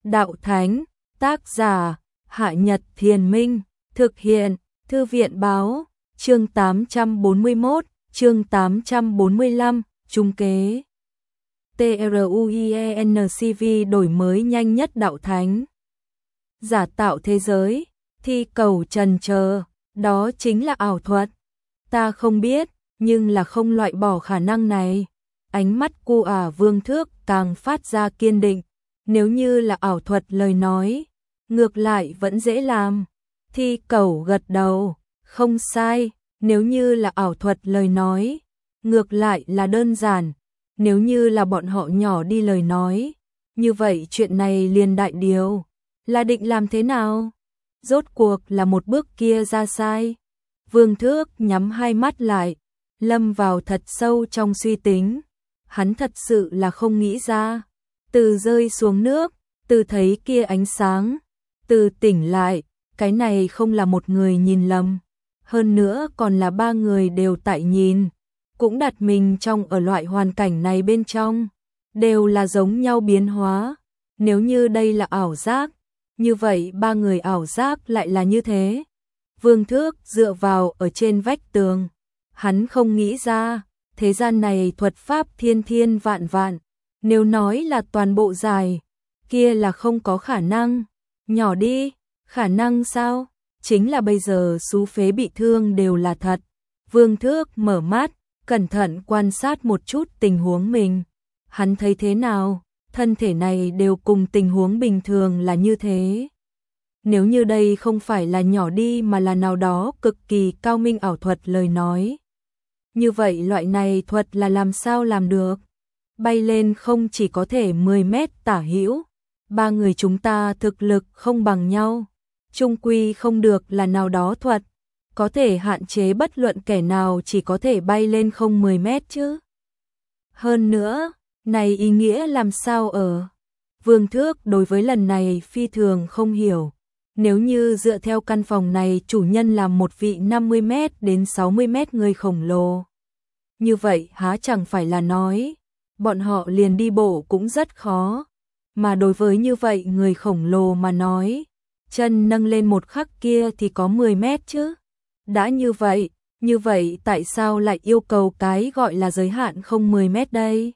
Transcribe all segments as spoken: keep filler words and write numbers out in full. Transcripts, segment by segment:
Đạo Thánh, tác giả, Hạ Nhật Thiền Minh, thực hiện, Thư viện Báo, chương tám trăm bốn mươi mốt, chương tám trăm bốn mươi lăm, Trung kế. TRUIENCV đổi mới nhanh nhất Đạo Thánh. Giả tạo thế giới, thi cầu trần chờ, đó chính là ảo thuật. Ta không biết, nhưng là không loại bỏ khả năng này. Ánh mắt cu ả Vương Thước càng phát ra kiên định. Nếu như là ảo thuật lời nói, ngược lại vẫn dễ làm. Thi cầu gật đầu, không sai. Nếu như là ảo thuật lời nói, ngược lại là đơn giản. Nếu như là bọn họ nhỏ đi lời nói, như vậy chuyện này liền đại điều. Là định làm thế nào? Rốt cuộc là một bước kia ra sai. Vương Thước nhắm hai mắt lại, lâm vào thật sâu trong suy tính. Hắn thật sự là không nghĩ ra. Từ rơi xuống nước, từ thấy kia ánh sáng, từ tỉnh lại, cái này không là một người nhìn lầm. Hơn nữa còn là ba người đều tại nhìn, cũng đặt mình trong ở loại hoàn cảnh này bên trong, đều là giống nhau biến hóa. Nếu như đây là ảo giác, như vậy ba người ảo giác lại là như thế. Vương Thước dựa vào ở trên vách tường, hắn không nghĩ ra, thế gian này thuật pháp thiên thiên vạn vạn, nếu nói là toàn bộ dài, kia là không có khả năng. Nhỏ đi, khả năng sao? Chính là bây giờ xú phế bị thương đều là thật. Vương Thước mở mắt, cẩn thận quan sát một chút tình huống mình. Hắn thấy thế nào? Thân thể này đều cùng tình huống bình thường là như thế. Nếu như đây không phải là nhỏ đi mà là nào đó cực kỳ cao minh ảo thuật lời nói, như vậy loại này thuật là làm sao làm được? Bay lên không chỉ có thể mười mét tả hữu, ba người chúng ta thực lực không bằng nhau, chung quy không được là nào đó thuật, có thể hạn chế bất luận kẻ nào chỉ có thể bay lên không mười mét chứ. Hơn nữa, này ý nghĩa làm sao ở? Vương Thước đối với lần này phi thường không hiểu. Nếu như dựa theo căn phòng này chủ nhân là một vị năm mươi mét đến sáu mươi mét người khổng lồ, như vậy há chẳng phải là nói, bọn họ liền đi bộ cũng rất khó. Mà đối với như vậy người khổng lồ mà nói, chân nâng lên một khắc kia thì có mười mét chứ. Đã như vậy, như vậy tại sao lại yêu cầu cái gọi là giới hạn không mười mét đây?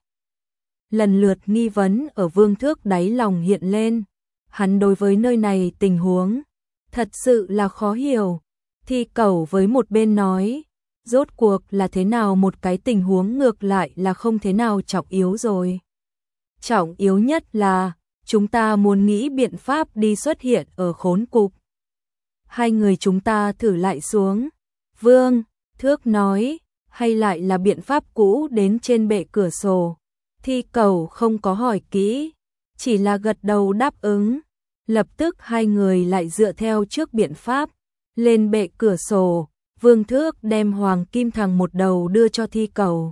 Lần lượt nghi vấn ở Vương Thước đáy lòng hiện lên. Hắn đối với nơi này tình huống, thật sự là khó hiểu. Thi Cẩu với một bên nói, rốt cuộc là thế nào một cái tình huống ngược lại là không thế nào trọng yếu rồi. Trọng yếu nhất là, chúng ta muốn nghĩ biện pháp đi xuất hiện ở khốn cục. Hai người chúng ta thử lại xuống. Vương Thước nói, hay lại là biện pháp cũ đến trên bệ cửa sổ. Thi Cẩu không có hỏi kỹ, chỉ là gật đầu đáp ứng. Lập tức hai người lại dựa theo trước biện pháp, lên bệ cửa sổ. Vương Thước đem hoàng kim thằng một đầu đưa cho Thi Cẩu.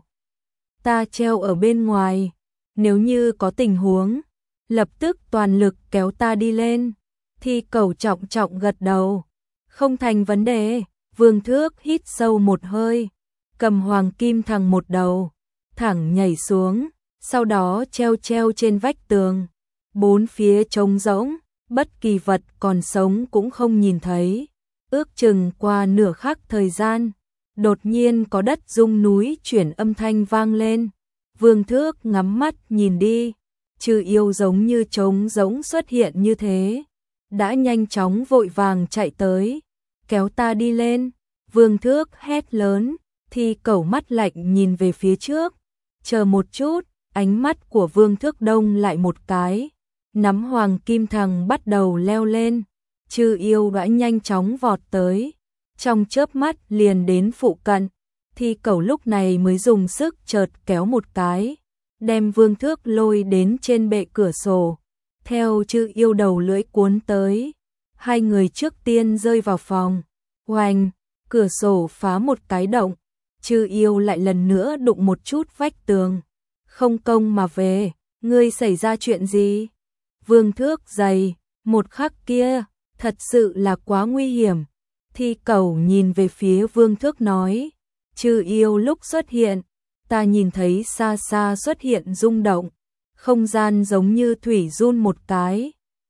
Ta treo ở bên ngoài, nếu như có tình huống, lập tức toàn lực kéo ta đi lên. Thi Cẩu trọng trọng gật đầu. Không thành vấn đề. Vương Thước hít sâu một hơi, cầm hoàng kim thằng một đầu, thẳng nhảy xuống, sau đó treo treo trên vách tường. Bốn phía trống rỗng, bất kỳ vật còn sống cũng không nhìn thấy. Ước chừng qua nửa khắc thời gian, đột nhiên có đất rung núi chuyển âm thanh vang lên. Vương Thước ngắm mắt nhìn đi, Trừ Yêu giống như trống rỗng xuất hiện như thế, đã nhanh chóng vội vàng chạy tới, kéo ta đi lên. Vương Thước hét lớn. Thi Cẩu mắt lạnh nhìn về phía trước, chờ một chút. Ánh mắt của Vương Thước đông lại một cái, nắm hoàng kim thằng bắt đầu leo lên. Trừ Yêu đã nhanh chóng vọt tới, trong chớp mắt liền đến phụ cận. Thi Cẩu lúc này mới dùng sức chợt kéo một cái, đem Vương Thước lôi đến trên bệ cửa sổ. Theo Trừ Yêu đầu lưỡi cuốn tới, hai người trước tiên rơi vào phòng. Oanh, cửa sổ phá một cái động, Trừ Yêu lại lần nữa đụng một chút vách tường. Không công mà về, ngươi xảy ra chuyện gì? Vương Thước giày, một khắc kia, thật sự là quá nguy hiểm. Thi Cẩu nhìn về phía Vương Thước nói, Trừ Yêu lúc xuất hiện, ta nhìn thấy xa xa xuất hiện rung động, không gian giống như thủy run một cái.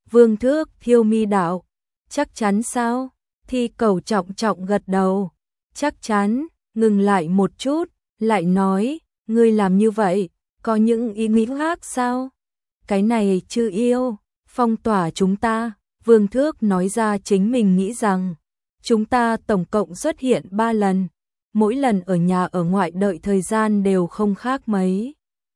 Vương Thước thiêu mi đạo, chắc chắn sao? Thi Cẩu trọng trọng gật đầu, chắc chắn, ngừng lại một chút, lại nói, ngươi làm như vậy, có những ý nghĩ khác sao? Cái này Chư Yêu, phong tỏa chúng ta, Vương Thước nói ra chính mình nghĩ rằng, chúng ta tổng cộng xuất hiện ba lần, mỗi lần ở nhà ở ngoại đợi thời gian đều không khác mấy.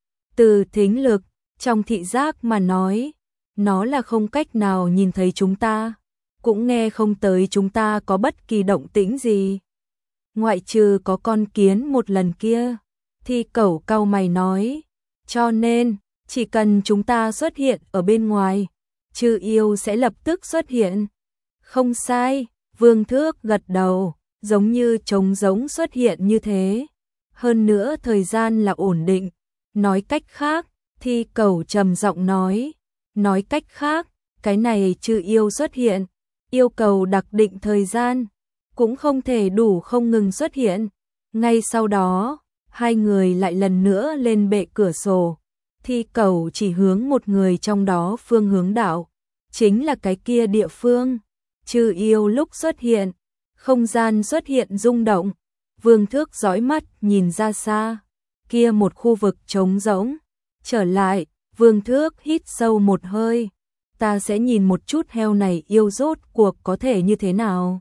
Từ thính lực, trong thị giác mà nói, nó là không cách nào nhìn thấy chúng ta, cũng nghe không tới chúng ta có bất kỳ động tĩnh gì. Ngoại trừ có con kiến một lần kia, Thi Cẩu cau mày nói, cho nên, chỉ cần chúng ta xuất hiện ở bên ngoài, Chư Yêu sẽ lập tức xuất hiện. Không sai, Vương Thước gật đầu, giống như trống giống xuất hiện như thế. Hơn nữa thời gian là ổn định. Nói cách khác, Thi Cẩu trầm giọng nói, nói cách khác, cái này Chư Yêu xuất hiện, yêu cầu đặc định thời gian, cũng không thể đủ không ngừng xuất hiện. Ngay sau đó, hai người lại lần nữa lên bệ cửa sổ. Thi Cẩu chỉ hướng một người trong đó phương hướng đạo, chính là cái kia địa phương. Chư Yêu lúc xuất hiện, không gian xuất hiện rung động. Vương Thước dõi mắt nhìn ra xa, kia một khu vực trống rỗng. Trở lại, Vương Thước hít sâu một hơi, ta sẽ nhìn một chút heo này yêu rốt cuộc có thể như thế nào.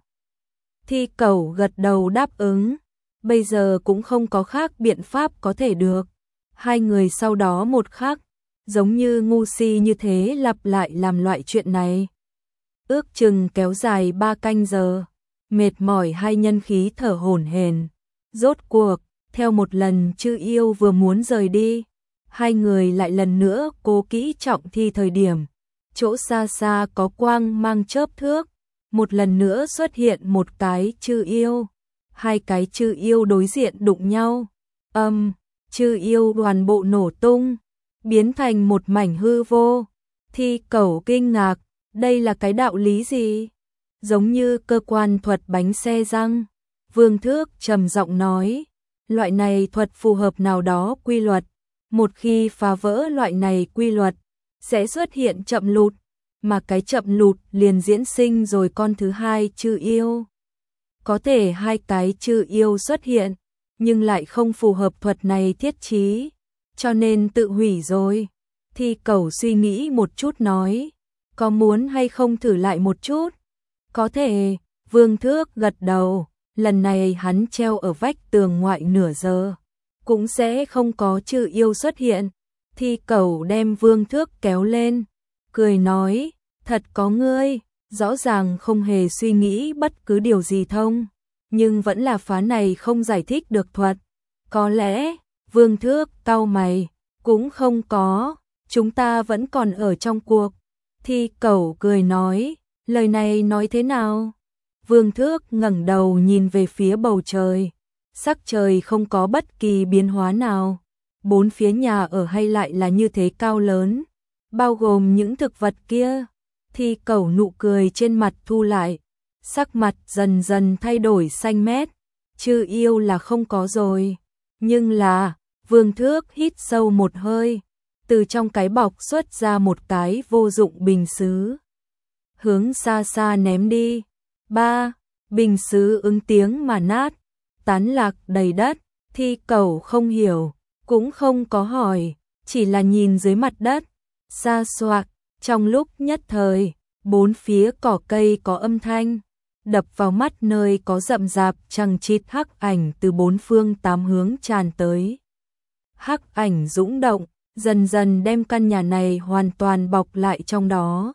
Thi Cẩu gật đầu đáp ứng, bây giờ cũng không có khác biện pháp có thể được. Hai người sau đó một khắc, giống như ngu si như thế lặp lại làm loại chuyện này. Ước chừng kéo dài ba canh giờ, mệt mỏi hai nhân khí thở hổn hển. Rốt cuộc, theo một lần Chư Yêu vừa muốn rời đi, hai người lại lần nữa cố kỹ trọng thi thời điểm. Chỗ xa xa có quang mang chớp thước, một lần nữa xuất hiện một cái Chư Yêu. Hai cái Chư Yêu đối diện đụng nhau, âm, um, Chư Yêu toàn bộ nổ tung, biến thành một mảnh hư vô. Thi Cẩu kinh ngạc, đây là cái đạo lý gì? Giống như cơ quan thuật bánh xe răng. Vương Thước trầm giọng nói, loại này thuật phù hợp nào đó quy luật, một khi phá vỡ loại này quy luật, sẽ xuất hiện chậm lụt, mà cái chậm lụt liền diễn sinh rồi con thứ hai Chư Yêu. Có thể hai cái Chư Yêu xuất hiện, nhưng lại không phù hợp thuật này thiết trí, cho nên tự hủy rồi. Thi Cẩu suy nghĩ một chút nói, có muốn hay không thử lại một chút? Có thể, Vương Thước gật đầu, lần này hắn treo ở vách tường ngoại nửa giờ, cũng sẽ không có Chư Yêu xuất hiện. Thi Cẩu đem Vương Thước kéo lên, cười nói, thật có ngươi, rõ ràng không hề suy nghĩ bất cứ điều gì thông, nhưng vẫn là phá này không giải thích được thuật. Có lẽ, Vương Thước cau mày, cũng không có, chúng ta vẫn còn ở trong cuộc. Thi Cẩu cười nói, lời này nói thế nào? Vương Thước ngẩng đầu nhìn về phía bầu trời, sắc trời không có bất kỳ biến hóa nào, bốn phía nhà ở hay lại là như thế cao lớn, bao gồm những thực vật kia. Thi Cẩu nụ cười trên mặt thu lại, sắc mặt dần dần thay đổi xanh mét. Chư Yêu là không có rồi, nhưng là, Vương Thước hít sâu một hơi, từ trong cái bọc xuất ra một cái vô dụng bình sứ, hướng xa xa ném đi. Ba, bình sứ ứng tiếng mà nát, tán lạc đầy đất. Thi Cẩu không hiểu, cũng không có hỏi, chỉ là nhìn dưới mặt đất, xa xoạc. Trong lúc nhất thời, bốn phía cỏ cây có âm thanh, đập vào mắt nơi có rậm rạp chằng chịt hắc ảnh từ bốn phương tám hướng tràn tới. Hắc ảnh dũng động, dần dần đem căn nhà này hoàn toàn bọc lại trong đó.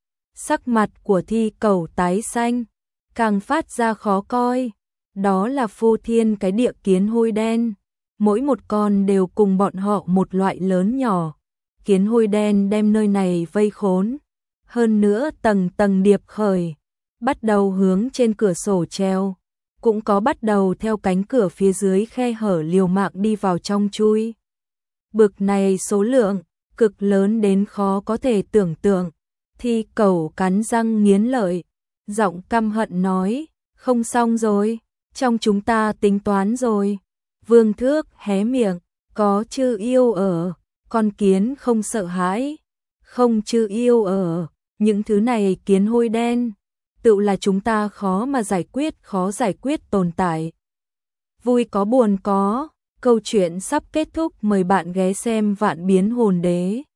Sắc mặt của Thi Cẩu tái xanh, càng phát ra khó coi. Đó là phô thiên cái địa kiến hôi đen, mỗi một con đều cùng bọn họ một loại lớn nhỏ. Kiến hôi đen đem nơi này vây khốn, hơn nữa tầng tầng điệp khởi, bắt đầu hướng trên cửa sổ treo, cũng có bắt đầu theo cánh cửa phía dưới khe hở liều mạng đi vào trong chui. Bực này số lượng, cực lớn đến khó có thể tưởng tượng. Thi Cẩu cắn răng nghiến lợi, giọng căm hận nói, không xong rồi, trong chúng ta tính toán rồi. Vương Thước hé miệng, có Chư Yêu ở, con kiến không sợ hãi, không Chư Yêu ở, những thứ này kiến hôi đen, tự là chúng ta khó mà giải quyết, khó giải quyết tồn tại. Vui có buồn có, câu chuyện sắp kết thúc, mời bạn ghé xem Vạn Biến Hồn Đế.